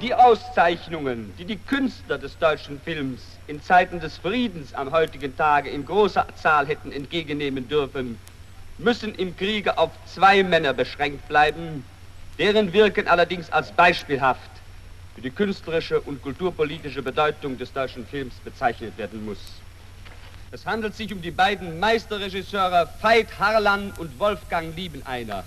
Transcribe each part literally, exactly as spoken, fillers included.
die Auszeichnungen, die die Künstler des deutschen Films in Zeiten des Friedens am heutigen Tage in großer Zahl hätten entgegennehmen dürfen, müssen im Kriege auf zwei Männer beschränkt bleiben, deren Wirken allerdings als beispielhaft für die künstlerische und kulturpolitische Bedeutung des deutschen Films bezeichnet werden muss. Es handelt sich um die beiden Meisterregisseure Veit Harlan und Wolfgang Liebeneiner.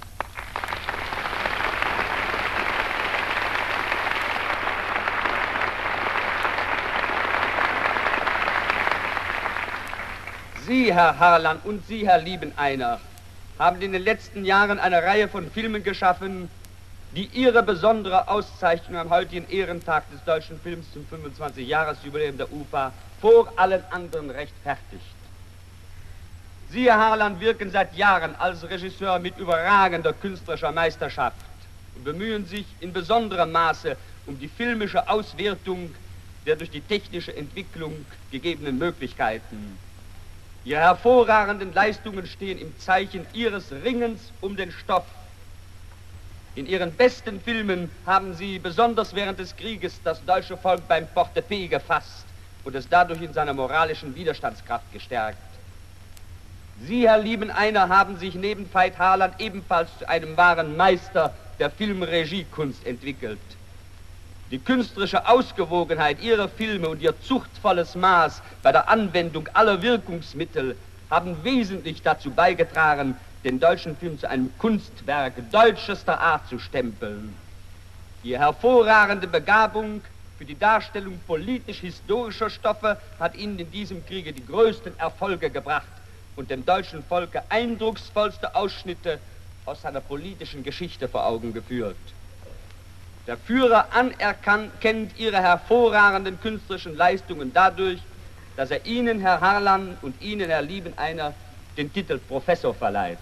Sie, Herr Harlan, und Sie, Herr Liebeneiner, haben in den letzten Jahren eine Reihe von Filmen geschaffen, die Ihre besondere Auszeichnung am heutigen Ehrentag des deutschen Films zum fünfundzwanzig-Jahres-Jubiläum der U F A vor allen anderen rechtfertigt. Sie, Herr Harlan, wirken seit Jahren als Regisseur mit überragender künstlerischer Meisterschaft und bemühen sich in besonderem Maße um die filmische Auswertung der durch die technische Entwicklung gegebenen Möglichkeiten. Ihre hervorragenden Leistungen stehen im Zeichen Ihres Ringens um den Stoff. In Ihren besten Filmen haben Sie besonders während des Krieges das deutsche Volk beim Portepee gefasst und es dadurch in seiner moralischen Widerstandskraft gestärkt. Sie, Herr Liebeneiner, haben sich neben Veit Harlan ebenfalls zu einem wahren Meister der Filmregiekunst entwickelt. Die künstlerische Ausgewogenheit Ihrer Filme und Ihr zuchtvolles Maß bei der Anwendung aller Wirkungsmittel haben wesentlich dazu beigetragen, den deutschen Film zu einem Kunstwerk deutschester Art zu stempeln. Die hervorragende Begabung für die Darstellung politisch-historischer Stoffe hat Ihnen in diesem Kriege die größten Erfolge gebracht und dem deutschen Volke eindrucksvollste Ausschnitte aus seiner politischen Geschichte vor Augen geführt. Der Führer anerkennt Ihre hervorragenden künstlerischen Leistungen dadurch, dass er Ihnen, Herr Harlan, und Ihnen, Herr Liebeneiner, den Titel Professor verleiht.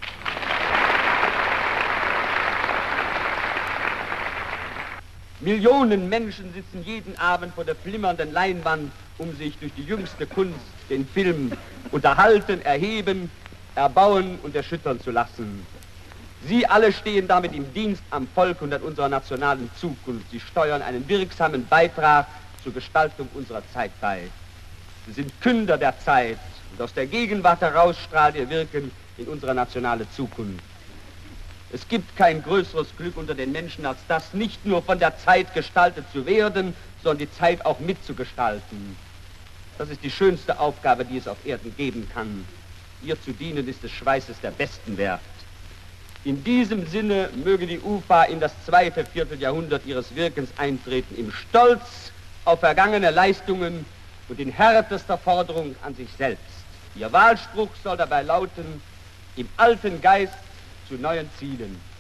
Millionen Menschen sitzen jeden Abend vor der flimmernden Leinwand, um sich durch die jüngste Kunst, den Film, unterhalten, erheben, erbauen und erschüttern zu lassen. Sie alle stehen damit im Dienst am Volk und an unserer nationalen Zukunft. Sie steuern einen wirksamen Beitrag zur Gestaltung unserer Zeit bei. Sie sind Künder der Zeit und aus der Gegenwart heraus strahlt ihr Wirken in unsere nationale Zukunft. Es gibt kein größeres Glück unter den Menschen als das, nicht nur von der Zeit gestaltet zu werden, sondern die Zeit auch mitzugestalten. Das ist die schönste Aufgabe, die es auf Erden geben kann. Ihr zu dienen ist des Schweißes der Besten wert. In diesem Sinne möge die U F A in das zweite Vierteljahrhundert ihres Wirkens eintreten, im Stolz auf vergangene Leistungen und in härtester Forderung an sich selbst. Ihr Wahlspruch soll dabei lauten: im alten Geist zu neuen Zielen.